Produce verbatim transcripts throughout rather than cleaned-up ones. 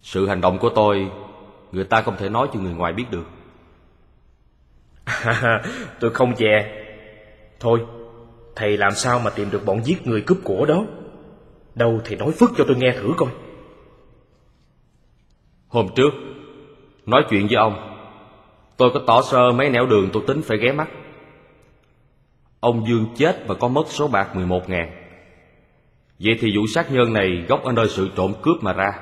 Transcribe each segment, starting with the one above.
Sự hành động của tôi người ta không thể nói cho người ngoài biết được. À, tôi không dè. Thôi, thầy làm sao mà tìm được bọn giết người cướp của đó? Đâu thầy nói phức cho tôi nghe thử coi. Hôm trước nói chuyện với ông, tôi có tỏ sơ mấy nẻo đường tôi tính phải ghé mắt. Ông Dương chết và có mất số bạc mười một ngàn. Vậy thì vụ sát nhân này gốc ở nơi sự trộm cướp mà ra.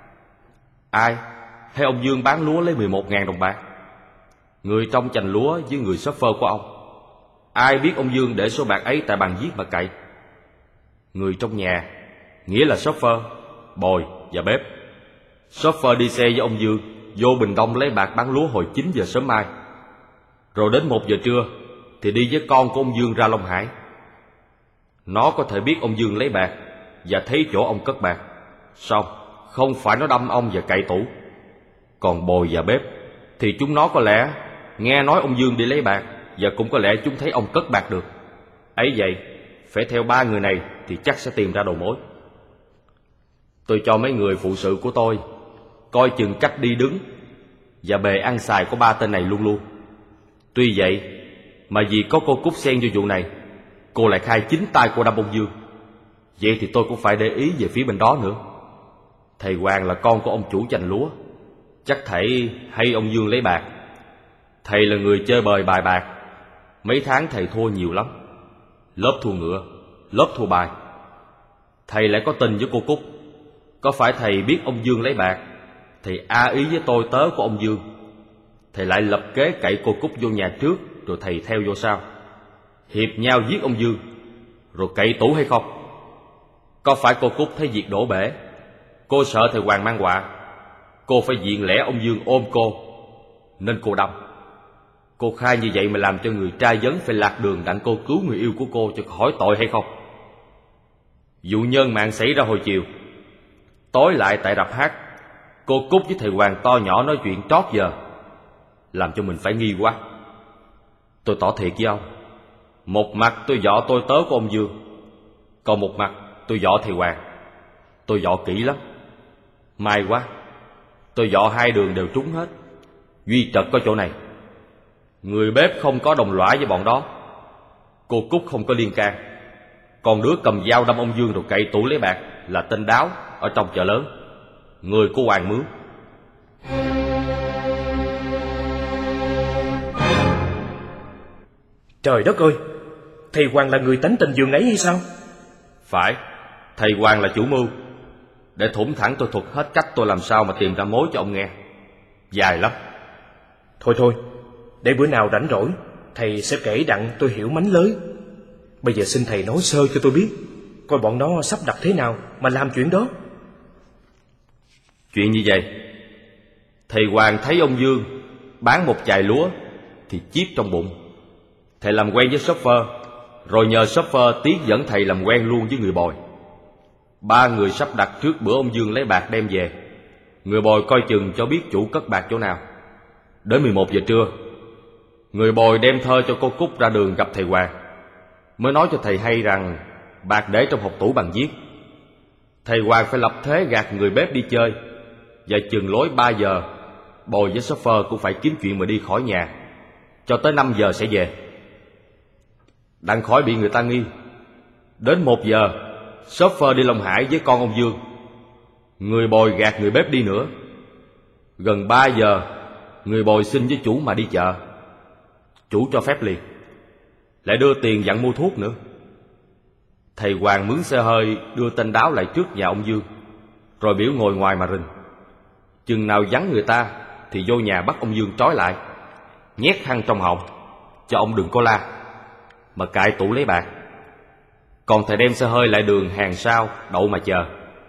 Ai hay ông Dương bán lúa lấy mười một ngàn đồng bạc? Người trong chành lúa với người shopper của ông. Ai biết ông Dương để số bạc ấy tại bàn viết mà cậy? Người trong nhà, nghĩa là shopper, bồi và bếp. Shopper đi xe với ông Dương vô Bình Đông lấy bạc bán lúa hồi chín giờ sớm mai. Rồi đến một giờ trưa thì đi với con của ông Dương ra Long Hải. Nó có thể biết ông Dương lấy bạc và thấy chỗ ông cất bạc. Xong, không phải nó đâm ông và cậy tủ. Còn bồi và bếp thì chúng nó có lẽ nghe nói ông Dương đi lấy bạc, và cũng có lẽ chúng thấy ông cất bạc được. Ấy vậy, phải theo ba người này thì chắc sẽ tìm ra đầu mối. Tôi cho mấy người phụ sự của tôi coi chừng cách đi đứng và bề ăn xài của ba tên này luôn luôn. Tuy vậy mà vì có cô Cúc xen vô vụ này, cô lại khai chính tay cô đâm ông Dương. Vậy thì tôi cũng phải để ý về phía bên đó nữa. Thầy Hoàng là con của ông chủ chành lúa, chắc thầy hay ông Dương lấy bạc. Thầy là người chơi bời bài bạc. Mấy tháng thầy thua nhiều lắm. Lớp thua ngựa, lớp thua bài. Thầy lại có tình với cô Cúc. Có phải thầy biết ông Dương lấy bạc, thầy a ý với tôi tớ của ông Dương, thầy lại lập kế cậy cô Cúc vô nhà trước, rồi thầy theo vô sau, hiệp nhau giết ông Dương, rồi cậy tủ hay không? Có phải cô Cúc thấy việc đổ bể, cô sợ thầy Hoàng mang họa, cô phải diện lẽ ông Dương ôm cô, nên cô đâm. Cô khai như vậy mà làm cho người trai vấn phải lạc đường đặng cô cứu người yêu của cô cho khỏi tội hay không? Vụ nhân mạng xảy ra hồi chiều. Tối lại tại rạp hát, cô Cúc với thầy Hoàng to nhỏ nói chuyện trót giờ, làm cho mình phải nghi quá. Tôi tỏ thiệt với ông, một mặt tôi dọ tôi tớ của ông Dương, còn một mặt tôi dọ thầy Hoàng. Tôi dọ kỹ lắm. May quá, tôi dọ hai đường đều trúng hết. Duy trật có chỗ này, người bếp không có đồng lõa với bọn đó, cô Cúc không có liên can. Còn đứa cầm dao đâm ông Dương rồi cậy tủ lấy bạc là tên Đáo ở trong chợ lớn, người của Hoàng Mướn. Trời đất ơi, thầy Hoàng là người tánh tình giường ấy hay sao? Phải, thầy Hoàng là chủ mưu. Để thủng thẳng tôi thuật hết cách tôi làm sao mà tìm ra mối cho ông nghe. Dài lắm. Thôi thôi, để bữa nào rảnh rỗi thầy sẽ kể đặng tôi hiểu mánh lới. Bây giờ xin thầy nói sơ cho tôi biết, coi bọn nó sắp đặt thế nào mà làm chuyện đó. Chuyện như vậy, thầy Hoàng thấy ông Dương bán một chài lúa thì chíp trong bụng. Thầy làm quen với shopper, rồi nhờ shopper tiến dẫn thầy làm quen luôn với người bồi. Ba người sắp đặt trước bữa ông Dương lấy bạc đem về. Người bồi coi chừng cho biết chủ cất bạc chỗ nào. Đến mười một giờ trưa, người bồi đem thơ cho cô Cúc ra đường gặp thầy Hoàng, mới nói cho thầy hay rằng bạc để trong hộc tủ bằng viết. Thầy Hoàng phải lập thế gạt người bếp đi chơi, và chừng lối ba giờ, bồi với shopper cũng phải kiếm chuyện mà đi khỏi nhà, cho tới năm giờ sẽ về, đặng khỏi bị người ta nghi. Đến một giờ, shopper đi Long Hải với con ông Dương, người bồi gạt người bếp đi nữa. Gần ba giờ, người bồi xin với chủ mà đi chợ. Chủ cho phép liền, lại đưa tiền dặn mua thuốc nữa. Thầy Hoàng mướn xe hơi đưa tên Đáo lại trước nhà ông Dương, rồi biểu ngồi ngoài mà rình. Chừng nào vắng người ta thì vô nhà bắt ông Dương trói lại, nhét khăn trong họng cho ông đừng có la, mà cài tủ lấy bạc. Còn thầy đem xe hơi lại đường hàng sau đậu mà chờ.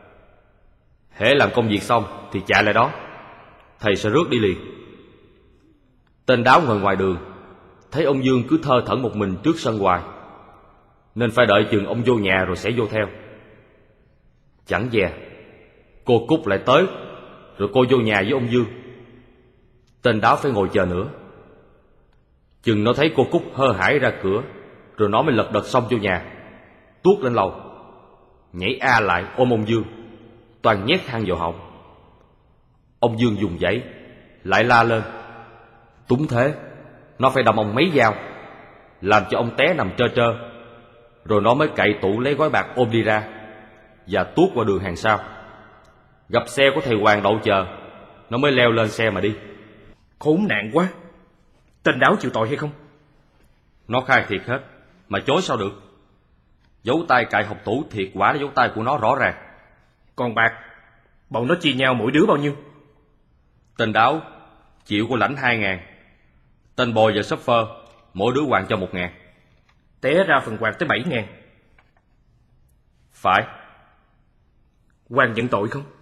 Hễ làm công việc xong thì chạy lại đó, thầy sẽ rước đi liền. Tên Đáo ngồi ngoài đường, thấy ông Dương cứ thơ thẩn một mình trước sân hoài, nên phải đợi chừng ông vô nhà rồi sẽ vô theo. Chẳng dè, cô Cúc lại tới, rồi cô vô nhà với ông Dương. Tên Đáo phải ngồi chờ nữa. Chừng nó thấy cô Cúc hơ hãi ra cửa, rồi nó mới lật đật xong vô nhà, tuốt lên lầu, nhảy a lại ôm ông Dương, toàn nhét khăn vào họng. Ông Dương dùng dãy, lại la lên. Túng thế, nó phải đâm ông mấy dao, làm cho ông té nằm trơ trơ. Rồi nó mới cậy tủ lấy gói bạc ôm đi ra, và tuốt qua đường hàng sau. Gặp xe của thầy Hoàng đậu chờ, nó mới leo lên xe mà đi. Khốn nạn quá. Tên Đáo chịu tội hay không? Nó khai thiệt hết, mà chối sao được. Dấu tay cài hộc tủ thiệt quả là dấu tay của nó rõ ràng. Còn bạc, bọn nó chia nhau mỗi đứa bao nhiêu? Tên Đáo chịu của lãnh hai ngàn. Tên Bồi và shopper mỗi đứa hoàn cho một ngàn. Té ra phần Hoàng tới bảy ngàn. Phải. Hoàng nhận tội không?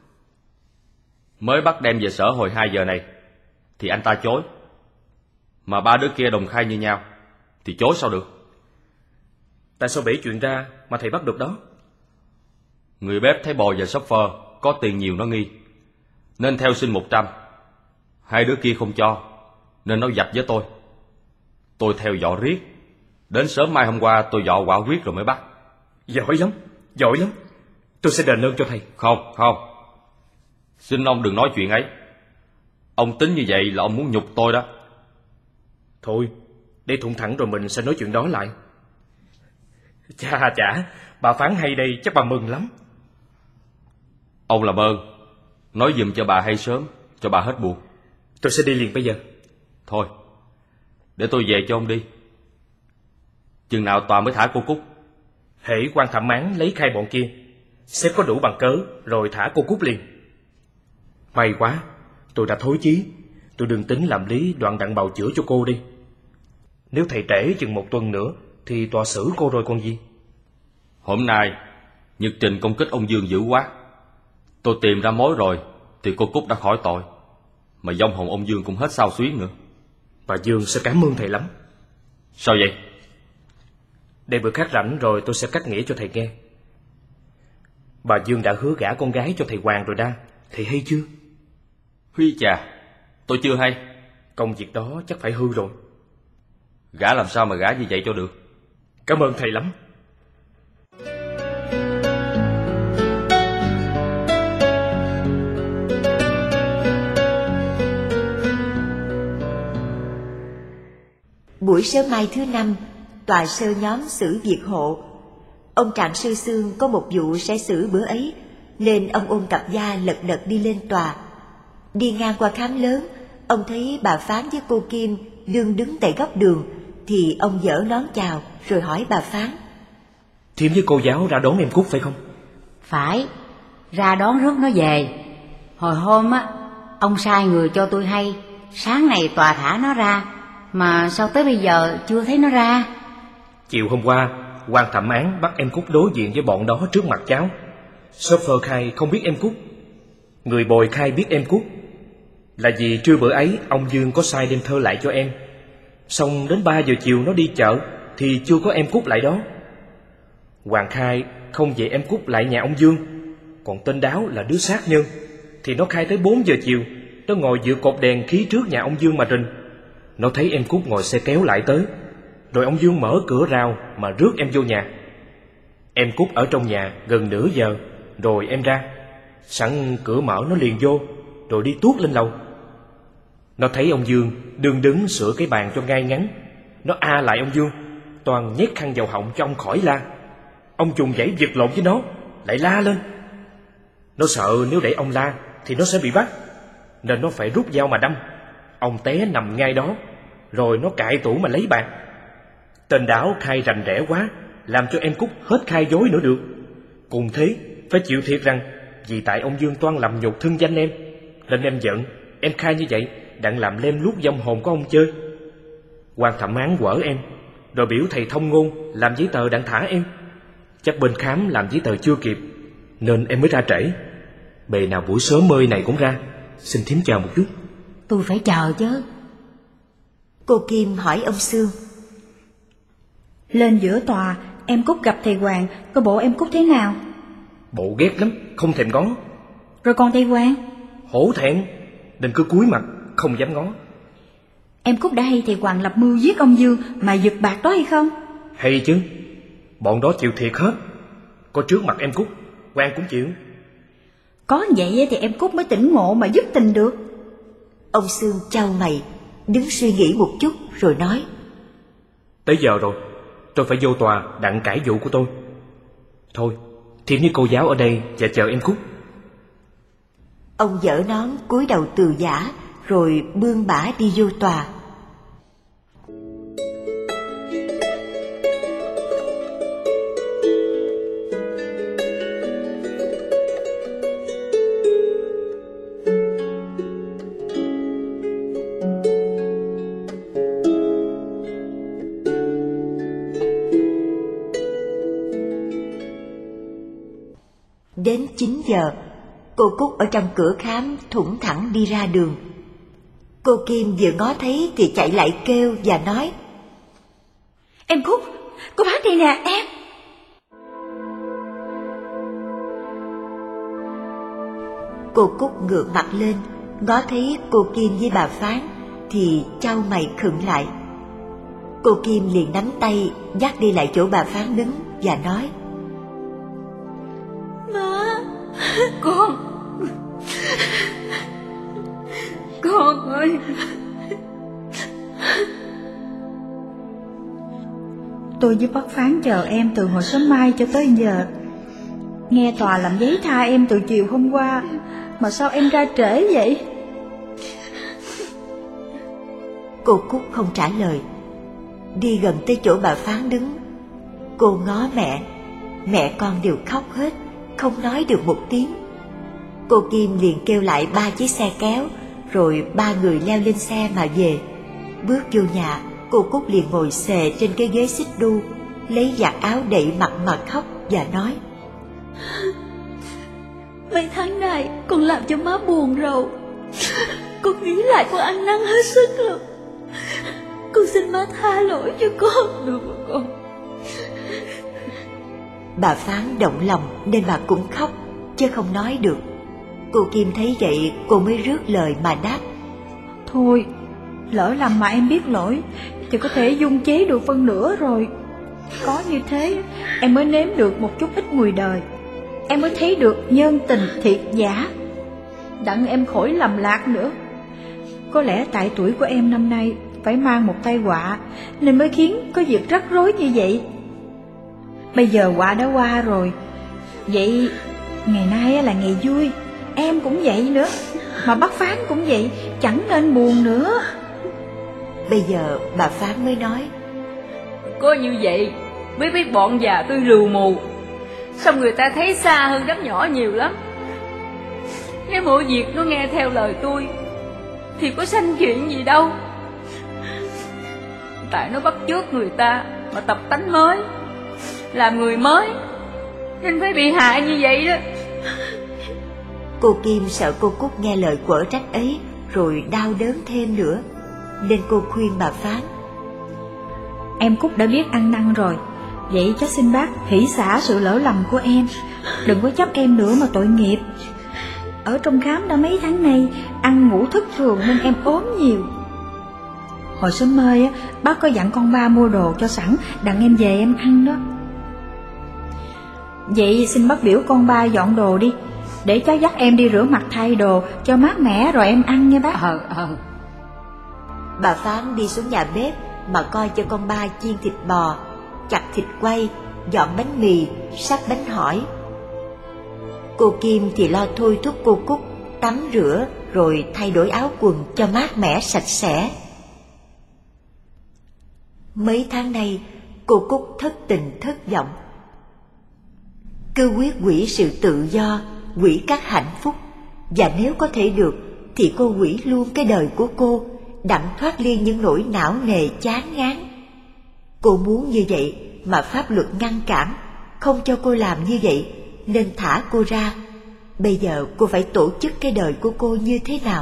Mới bắt đem về sở hồi hai giờ này thì anh ta chối. Mà ba đứa kia đồng khai như nhau thì chối sao được? Tại sao bể chuyện ra mà thầy bắt được đó? Người bếp thấy Bồi và shopper có tiền nhiều nó nghi, nên theo xin một trăm. Hai đứa kia không cho, nên nó dạch với tôi. Tôi theo dọ riết, đến sớm mai hôm qua tôi dọ quả quyết rồi mới bắt. Giỏi lắm, giỏi lắm. Tôi sẽ đền ơn cho thầy. Không, không. Xin ông đừng nói chuyện ấy. Ông tính như vậy là ông muốn nhục tôi đó. Thôi, để thuận thẳng rồi mình sẽ nói chuyện đó lại. Chà chà, bà phán hay đây chắc bà mừng lắm. Ông làm ơn, nói giùm cho bà hay sớm, cho bà hết buồn. Tôi sẽ đi liền bây giờ. Thôi, để tôi về cho ông đi. Chừng nào tòa mới thả cô Cúc? Hễ quan thẩm án lấy khai bọn kia, sếp có đủ bằng cớ rồi thả cô Cúc liền. May quá, tôi đã thối chí. Tôi đừng tính làm lý đoạn đặng bào chữa cho cô đi. Nếu thầy trễ chừng một tuần nữa thì tòa xử cô rồi còn gì. Hôm nay nhật trình công kích ông Dương dữ quá. Tôi tìm ra mối rồi thì cô Cúc đã khỏi tội, mà vong hồn ông Dương cũng hết xao xuyến nữa. Bà Dương sẽ cảm ơn thầy lắm. Sao vậy? Để bữa khác rảnh rồi tôi sẽ cắt nghĩa cho thầy nghe. Bà Dương đã hứa gả con gái cho thầy Hoàng rồi đa. Thầy hay chưa? Huy chà, tôi chưa hay. Công việc đó chắc phải hư rồi. Gả làm sao mà gả như vậy cho được. Cảm ơn thầy lắm. Buổi sớm mai thứ năm, tòa sơ nhóm xử việc hộ. Ông Trạng Sư Xương có một vụ sẽ xử bữa ấy, nên ông ôm cặp da lật đật đi lên tòa. Đi ngang qua khám lớn, ông thấy bà Phán với cô Kim đương đứng tại góc đường, thì ông giở nón chào rồi hỏi bà Phán: Thím với cô giáo ra đón em Cúc phải không? Phải, ra đón rước nó về. Hồi hôm á, ông sai người cho tôi hay, sáng này tòa thả nó ra, mà sao tới bây giờ chưa thấy nó ra? Chiều hôm qua, quan thẩm án bắt em Cúc đối diện với bọn đó trước mặt cháu. Shopper khai không biết em Cúc. Người Bồi khai biết em Cúc, là vì trưa bữa ấy ông Dương có sai đem thơ lại cho em. Xong đến ba giờ chiều nó đi chợ thì chưa có em Cúc lại đó. Hoàng khai không về em Cúc lại nhà ông Dương. Còn tên Đáo là đứa sát nhân thì nó khai tới bốn giờ chiều, nó ngồi dựa cột đèn khí trước nhà ông Dương mà rình. Nó thấy em Cúc ngồi xe kéo lại tới, rồi ông Dương mở cửa rào mà rước em vô nhà. Em Cúc ở trong nhà gần nửa giờ rồi em ra. Sẵn cửa mở nó liền vô, rồi đi tuốt lên lầu. Nó thấy ông Dương đương đứng sửa cái bàn cho ngay ngắn. Nó a lại ông Dương, toàn nhét khăn vào họng cho ông khỏi la. Ông trùng dãy giật lộn với nó, lại la lên. Nó sợ nếu để ông la thì nó sẽ bị bắt, nên nó phải rút dao mà đâm. Ông té nằm ngay đó, rồi nó cạy tủ mà lấy bạc. Tên Đáo khai rành rẽ quá, làm cho em Cúc hết khai dối nữa được. Cùng thế phải chịu thiệt rằng vì tại ông Dương toan làm nhục thân danh em, nên em giận, em khai như vậy đặng làm lem luốc vong hồn của ông chơi. Quan thẩm án quở em, rồi biểu thầy thông ngôn làm giấy tờ đặng thả em. Chắc bên khám làm giấy tờ chưa kịp, nên em mới ra trễ. Bề nào buổi sớm mơi này cũng ra. Xin thím chào một chút. Tôi phải chờ chứ. Cô Kim hỏi ông Xương: Lên giữa tòa, em Cúc gặp thầy Hoàng, coi bộ em Cúc thế nào? Bộ ghét lắm, không thèm ngó. Rồi còn thầy Hoàng? Hổ thẹn, nên cứ cúi mặt, không dám ngó. Em Cúc đã hay thầy Hoàng lập mưu giết ông Dương mà giật bạc đó hay không? Hay chứ, bọn đó chịu thiệt hết. Có trước mặt em Cúc, Hoàng cũng chịu. Có vậy thì em Cúc mới tỉnh ngộ mà giúp tình được. Ông Sương chau mày, đứng suy nghĩ một chút rồi nói: Tới giờ rồi, tôi phải vô tòa đặng cãi vụ của tôi. Thôi, Thiêm với cô giáo ở đây và chờ em Cúc. Ông giở nón cúi đầu từ giã rồi bươn bả đi vô tòa. Đến chín giờ, cô Cúc ở trong cửa khám thủng thẳng đi ra đường. Cô Kim vừa ngó thấy thì chạy lại kêu và nói: Em Cúc, cô bác đây nè em. Cô Cúc ngượng mặt lên, ngó thấy cô Kim với bà Phán thì chau mày khựng lại. Cô Kim liền nắm tay dắt đi lại chỗ bà Phán đứng và nói: Má, con, con ơi. Tôi với bác Phán chờ em từ hồi sớm mai cho tới giờ. Nghe tòa làm giấy tha em từ chiều hôm qua, mà sao em ra trễ vậy? Cô Cúc không trả lời. Đi gần tới chỗ bà Phán đứng, cô ngó mẹ. Mẹ con đều khóc hết, không nói được một tiếng. Cô Kim liền kêu lại ba chiếc xe kéo, rồi ba người leo lên xe mà về. Bước vô nhà, cô Cúc liền ngồi xề trên cái ghế xích đu, lấy giặt áo đậy mặt mà khóc và nói: Mấy tháng này con làm cho má buồn rầu. Con nghĩ lại con ăn năn hết sức rồi. Con xin má tha lỗi cho con được không con? Bà Phán động lòng nên bà cũng khóc, chứ không nói được. Cô Kim thấy vậy, cô mới rước lời mà đáp: Thôi, lỡ làm mà em biết lỗi thì có thể dung chế được phân nửa rồi. Có như thế em mới nếm được một chút ít mùi đời, em mới thấy được nhân tình thiệt giả, đặng em khỏi lầm lạc nữa. Có lẽ tại tuổi của em năm nay phải mang một tai họa nên mới khiến có việc rắc rối như vậy. Bây giờ họa đã qua rồi, vậy ngày nay là ngày vui, em cũng vậy nữa, mà bác Phán cũng vậy, chẳng nên buồn nữa. Bây giờ bà Phán mới nói: Có như vậy mới biết bọn già tôi lù mù, xong người ta thấy xa hơn đám nhỏ nhiều lắm. Nếu mọi việc nó nghe theo lời tôi thì có sanh chuyện gì đâu. Tại nó bắt chước người ta mà tập tánh mới, làm người mới, nên phải bị hại như vậy đó. Cô Kim sợ cô Cúc nghe lời quở trách ấy rồi đau đớn thêm nữa, nên cô khuyên bà Phán: Em Cúc đã biết ăn năn rồi, vậy cháu xin bác hỷ xả sự lỡ lầm của em, đừng có chấp em nữa mà tội nghiệp. Ở trong khám đã mấy tháng nay, ăn ngủ thất thường nên em ốm nhiều. Hồi sớm mơi á, bác có dặn con ba mua đồ cho sẵn, đặng em về em ăn đó. Vậy xin bác biểu con ba dọn đồ đi, để cháu dắt em đi rửa mặt thay đồ cho mát mẻ rồi em ăn nha bác. Ờ, ờ. Bà Phán đi xuống nhà bếp mà coi cho con ba chiên thịt bò, chặt thịt quay, dọn bánh mì, sắp bánh hỏi. Cô Kim thì lo thôi thúc cô Cúc tắm rửa rồi thay đổi áo quần cho mát mẻ sạch sẽ. Mấy tháng nay cô Cúc thất tình thất vọng. Cứ quyết quỷ sự tự do, quỷ các hạnh phúc, và nếu có thể được thì cô quỷ luôn cái đời của cô, đặng thoát ly những nỗi não nề chán ngán. Cô muốn như vậy mà pháp luật ngăn cản, không cho cô làm như vậy, nên thả cô ra. Bây giờ cô phải tổ chức cái đời của cô như thế nào?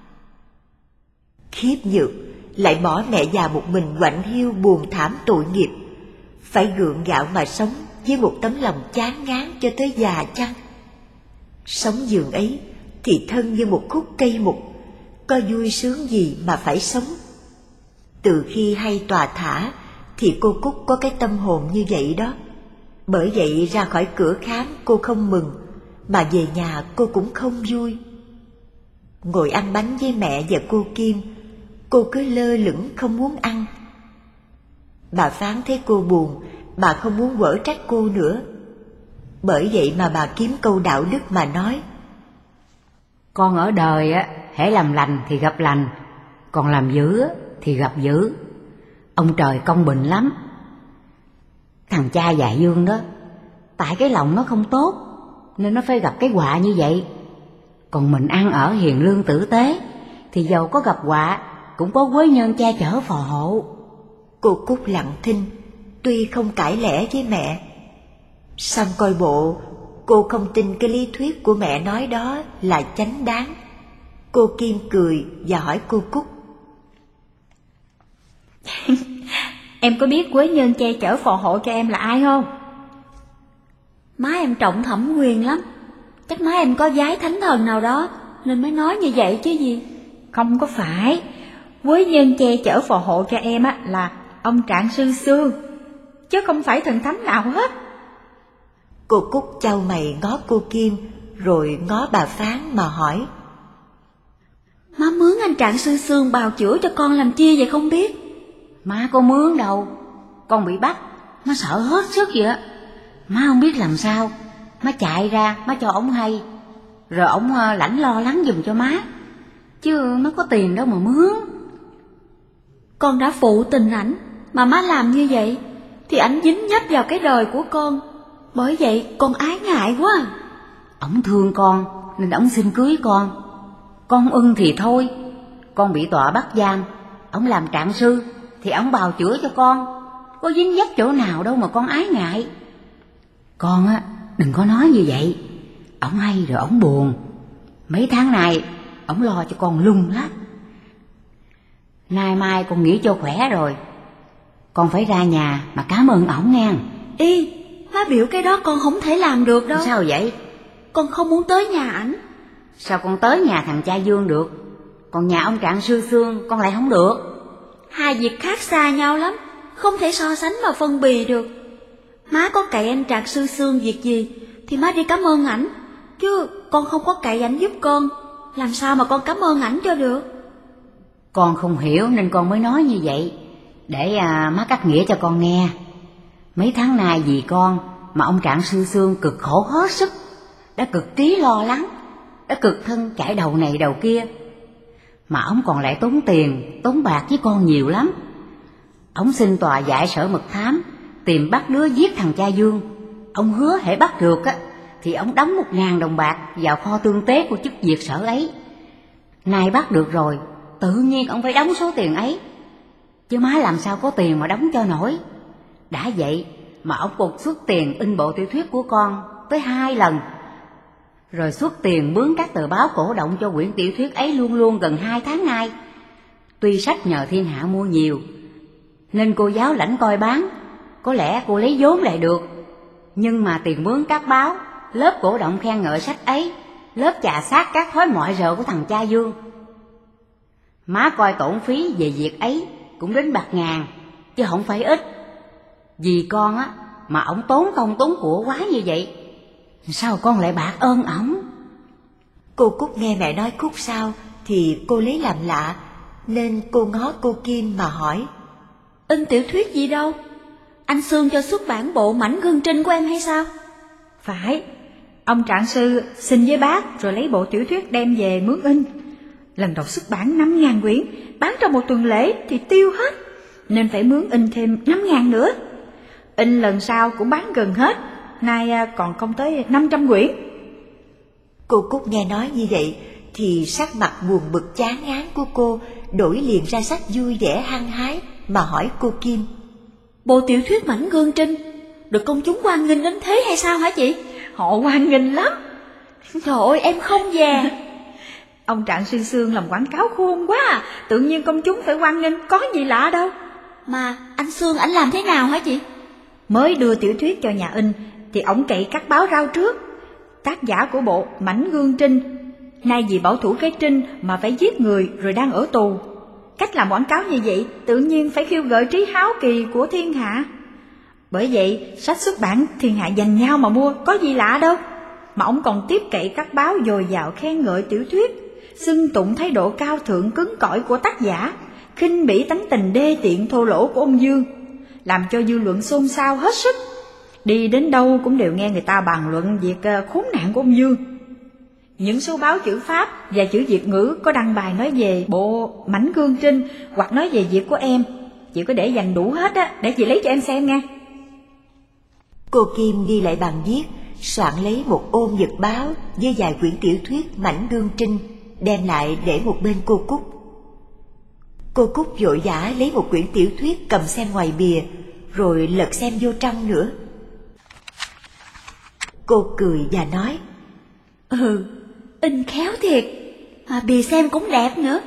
Khiếp nhược, lại bỏ mẹ già một mình quạnh hiu buồn thảm tội nghiệp, phải gượng gạo mà sống với một tấm lòng chán ngán cho tới già chăng? Sống giường ấy thì thân như một khúc cây mục, có vui sướng gì mà phải sống. Từ khi hay tòa thả thì cô Cúc có cái tâm hồn như vậy đó. Bởi vậy ra khỏi cửa khám cô không mừng, mà về nhà cô cũng không vui. Ngồi ăn bánh với mẹ và cô Kim, cô cứ lơ lửng không muốn ăn. Bà Phán thấy cô buồn, bà không muốn quở trách cô nữa. Bởi vậy mà bà kiếm câu đạo đức mà nói: Con ở đời á, hễ làm lành thì gặp lành, còn làm dữ á, thì gặp dữ. Ông trời công bình lắm. Thằng cha già Dương đó, tại cái lòng nó không tốt nên nó phải gặp cái họa như vậy. Còn mình ăn ở hiền lương tử tế thì dầu có gặp họa cũng có quế nhân che chở phò hộ. Cô Cúc lặng thinh, tuy không cãi lẽ với mẹ. Xong coi bộ cô không tin cái lý thuyết của mẹ nói đó là chánh đáng. Cô Kim cười và hỏi cô Cúc: Em có biết quế nhân che chở phò hộ cho em là ai không? Má em trọng thẩm quyền lắm. Chắc má em có vái thánh thần nào đó nên mới nói như vậy chứ gì. Không có phải. Quế nhân che chở phò hộ cho em á là ông Trạng Sư Sương, chứ không phải thần thánh nào hết. Cô Cúc chau mày ngó cô Kim rồi ngó bà Phán mà hỏi: Má mướn anh Trạng Sư Sương bào chữa cho con làm chi vậy không biết? Má có mướn đâu, con bị bắt, má sợ hết sức vậy á. Má không biết làm sao, má chạy ra, má cho ổng hay, rồi ổng lãnh lo lắng giùm cho má, chứ má có tiền đâu mà mướn. Con đã phụ tình ảnh, mà má làm như vậy, thì ảnh dính nhấp vào cái đời của con. Bởi vậy con ái ngại quá. Ổng thương con, nên ổng xin cưới con. Con ưng thì thôi, con bị tòa bắt giam, ổng làm trạng sư, thì ổng bào chữa cho con. Có dính dấp chỗ nào đâu mà con ái ngại. Con á, đừng có nói như vậy, ổng hay rồi ổng buồn. Mấy tháng này, ổng lo cho con lung lắm. Nay mai con nghỉ cho khỏe rồi, con phải ra nhà mà cảm ơn ổng nghe. Y, má biểu cái đó con không thể làm được đâu. Sao vậy? Con không muốn tới nhà ảnh. Sao con tới nhà thằng cha Dương được, còn nhà ông Trạng Sư Sương con lại không được? Hai việc khác xa nhau lắm, không thể so sánh mà phân bì được. Má có cậy anh Trạng Sư Sương việc gì thì má đi cảm ơn ảnh, chứ con không có cậy ảnh giúp con, làm sao mà con cảm ơn ảnh cho được. Con không hiểu nên con mới nói như vậy, để à, má cắt nghĩa cho con nghe. Mấy tháng nay vì con mà ông Trạng Sư Sương cực khổ hết sức, đã cực trí lo lắng, đã cực thân chạy đầu này đầu kia. Mà ông còn lại tốn tiền, tốn bạc với con nhiều lắm. Ông xin tòa giải sở mật thám, tìm bắt đứa giết thằng cha Dương. Ông hứa hễ bắt được á, thì ông đóng một ngàn đồng bạc vào kho tương tế của chức việc sở ấy. Nay bắt được rồi, tự nhiên ông phải đóng số tiền ấy, chứ má làm sao có tiền mà đóng cho nổi. Đã vậy mà ông còn xuất tiền in bộ tiểu thuyết của con tới hai lần, rồi xuất tiền mướn các tờ báo cổ động cho quyển tiểu thuyết ấy luôn luôn gần hai tháng nay. Tuy sách nhờ thiên hạ mua nhiều, nên cô giáo lãnh coi bán, có lẽ cô lấy vốn lại được. Nhưng mà tiền mướn các báo, lớp cổ động khen ngợi sách ấy, lớp chà sát các thói mọi rợ của thằng cha Dương. Má coi tổn phí về việc ấy cũng đến bạc ngàn, chứ không phải ít. Vì con á mà ổng tốn công tốn của quá như vậy, sao con lại bạc ơn ổng? Cô Cúc nghe mẹ nói khúc sau thì cô lấy làm lạ, nên cô ngó cô Kim mà hỏi: In tiểu thuyết gì đâu? Anh Sương cho xuất bản bộ Mảnh Gương Trinh của em hay sao? Phải, ông Trạng Sư xin với bác rồi lấy bộ tiểu thuyết đem về mướn in. Lần đầu xuất bản năm ngàn quyển, bán trong một tuần lễ thì tiêu hết, nên phải mướn in thêm năm ngàn nữa. In lần sau cũng bán gần hết, nay còn không tới năm trăm quyển. Cô Cúc nghe nói như vậy thì sắc mặt buồn bực chán ngán của cô đổi liền ra sắc vui vẻ hăng hái mà hỏi cô Kim: Bộ tiểu thuyết Mảnh Gương Trinh được công chúng hoan nghênh đến thế hay sao hả chị? Họ hoan nghênh lắm. Trời ơi, em không già. Ông Trạng Sư Sương làm quảng cáo khôn quá à. Tự nhiên công chúng phải hoan nghênh, có gì lạ đâu. Mà anh Sương ảnh làm thế nào hả chị? Mới đưa tiểu thuyết cho nhà in thì ổng cậy các báo rao trước. Tác giả của bộ Mảnh Gương Trinh nay vì bảo thủ cái Trinh mà phải giết người rồi đang ở tù. Cách làm quảng cáo như vậy tự nhiên phải khiêu gợi trí háo kỳ của thiên hạ. Bởi vậy sách xuất bản thiên hạ giành nhau mà mua, có gì lạ đâu. mà ông còn tiếp cậy các báo dồi dào khen ngợi tiểu thuyết, xưng tụng thái độ cao thượng cứng cỏi của tác giả, khinh bỉ tánh tình đê tiện thô lỗ của ông Dương, làm cho dư luận xôn xao hết sức. Đi đến đâu cũng đều nghe người ta bàn luận việc khốn nạn của ông Dương. Những số báo chữ Pháp và chữ Việt ngữ có đăng bài nói về bộ Mảnh Gương Trinh hoặc nói về việc của em. Chị có để dành đủ hết á, để chị lấy cho em xem nha. Cô Kim đi lại bàn viết, soạn lấy một ôm nhật báo với vài quyển tiểu thuyết Mảnh Gương Trinh, đem lại để một bên cô Cúc. Cô Cúc vội vã lấy một quyển tiểu thuyết cầm xem ngoài bìa, rồi lật xem vô trong nữa. Cô cười và nói: Ừ, in khéo thiệt, mà bìa xem cũng đẹp nữa.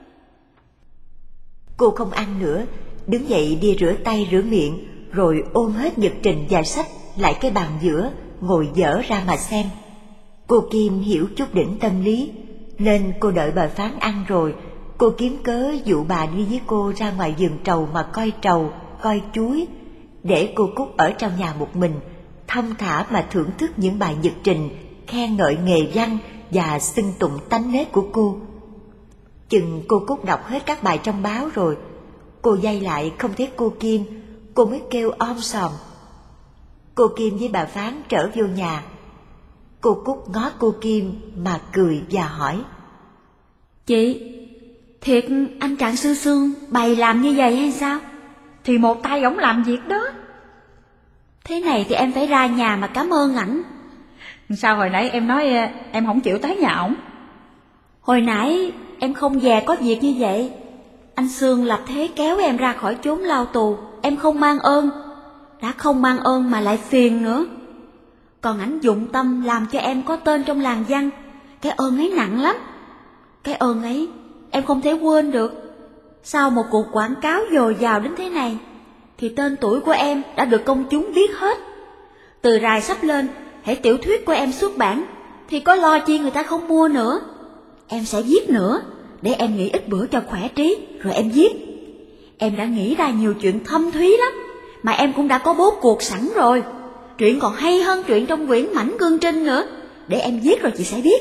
Cô không ăn nữa, đứng dậy đi rửa tay rửa miệng, rồi ôm hết nhật trình và sách lại cái bàn giữa, ngồi dở ra mà xem. Cô Kim hiểu chút đỉnh tâm lý, nên cô đợi bà Phán ăn rồi, cô kiếm cớ dụ bà đi với cô ra ngoài vườn trầu mà coi trầu, coi chuối, để cô Cúc ở trong nhà một mình, thông thả mà thưởng thức những bài nhật trình khen ngợi nghề văn và xưng tụng tánh nết của cô. Chừng cô Cúc đọc hết các bài trong báo rồi, cô dây lại không thấy cô Kim, cô mới kêu om sòm. Cô Kim với bà Phán trở vô nhà. Cô Cúc ngó cô Kim mà cười và hỏi: Chị, thiệt anh Trạng Sư Sương bày làm như vậy hay sao? Thì một tay ổng làm việc đó. Thế này thì em phải ra nhà mà cảm ơn ảnh. Sao hồi nãy em nói em không chịu tới nhà ổng? Hồi nãy em không về có việc như vậy. Anh Sương lập thế kéo em ra khỏi chốn lao tù, em không mang ơn. Đã không mang ơn mà lại phiền nữa. Còn ảnh dụng tâm làm cho em có tên trong làng văn, cái ơn ấy nặng lắm. Cái ơn ấy em không thể quên được. Sau một cuộc quảng cáo dồi dào đến thế này, thì tên tuổi của em đã được công chúng biết hết. Từ rài sắp lên, hễ tiểu thuyết của em xuất bản, thì có lo chi người ta không mua nữa. Em sẽ viết nữa, để em nghỉ ít bữa cho khỏe trí, rồi em viết. Em đã nghĩ ra nhiều chuyện thâm thúy lắm, mà em cũng đã có bố cuộc sẵn rồi. Chuyện còn hay hơn chuyện trong quyển Mảnh Gương Trinh nữa. Để em viết rồi chị sẽ biết.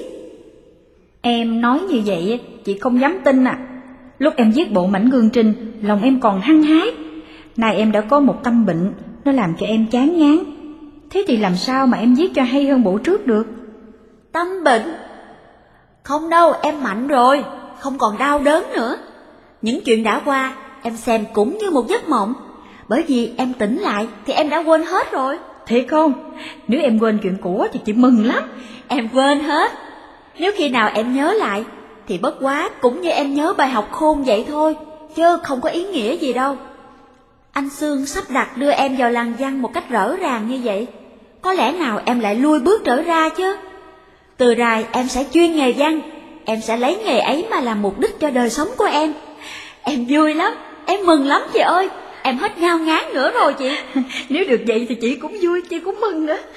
Em nói như vậy chị không dám tin à. Lúc em viết bộ Mảnh Gương Trinh, lòng em còn hăng hái. Nay em đã có một tâm bệnh, nó làm cho em chán ngán. Thế thì làm sao mà em viết cho hay hơn bộ trước được? Tâm bệnh? Không đâu, em mạnh rồi, không còn đau đớn nữa. Những chuyện đã qua, em xem cũng như một giấc mộng. Bởi vì em tỉnh lại thì em đã quên hết rồi. Thiệt không? Nếu em quên chuyện cũ thì chị mừng lắm. Em quên hết. Nếu khi nào em nhớ lại, thì bất quá cũng như em nhớ bài học khôn vậy thôi, chứ không có ý nghĩa gì đâu. Anh Sương sắp đặt đưa em vào làng văn một cách rõ ràng như vậy, có lẽ nào em lại lui bước trở ra chứ? Từ rài em sẽ chuyên nghề văn, em sẽ lấy nghề ấy mà làm mục đích cho đời sống của em. Em vui lắm, em mừng lắm chị ơi, em hết ngao ngán nữa rồi chị. Nếu được vậy thì chị cũng vui, chị cũng mừng nữa.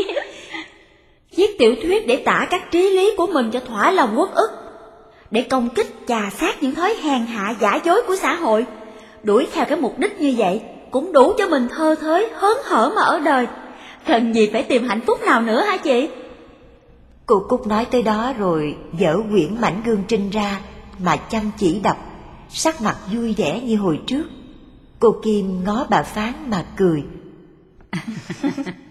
Viết tiểu thuyết để tả các trí lý của mình cho thỏa lòng uất ức, để công kích chà sát những thói hèn hạ giả dối của xã hội. Đuổi theo cái mục đích như vậy cũng đủ cho mình thơ thới hớn hở mà ở đời. Cần gì phải tìm hạnh phúc nào nữa hả chị? Cô Cúc nói tới đó rồi dở quyển Mảnh Gương Trinh ra mà chăm chỉ đọc, sắc mặt vui vẻ như hồi trước. Cô Kim ngó bà Phán mà cười.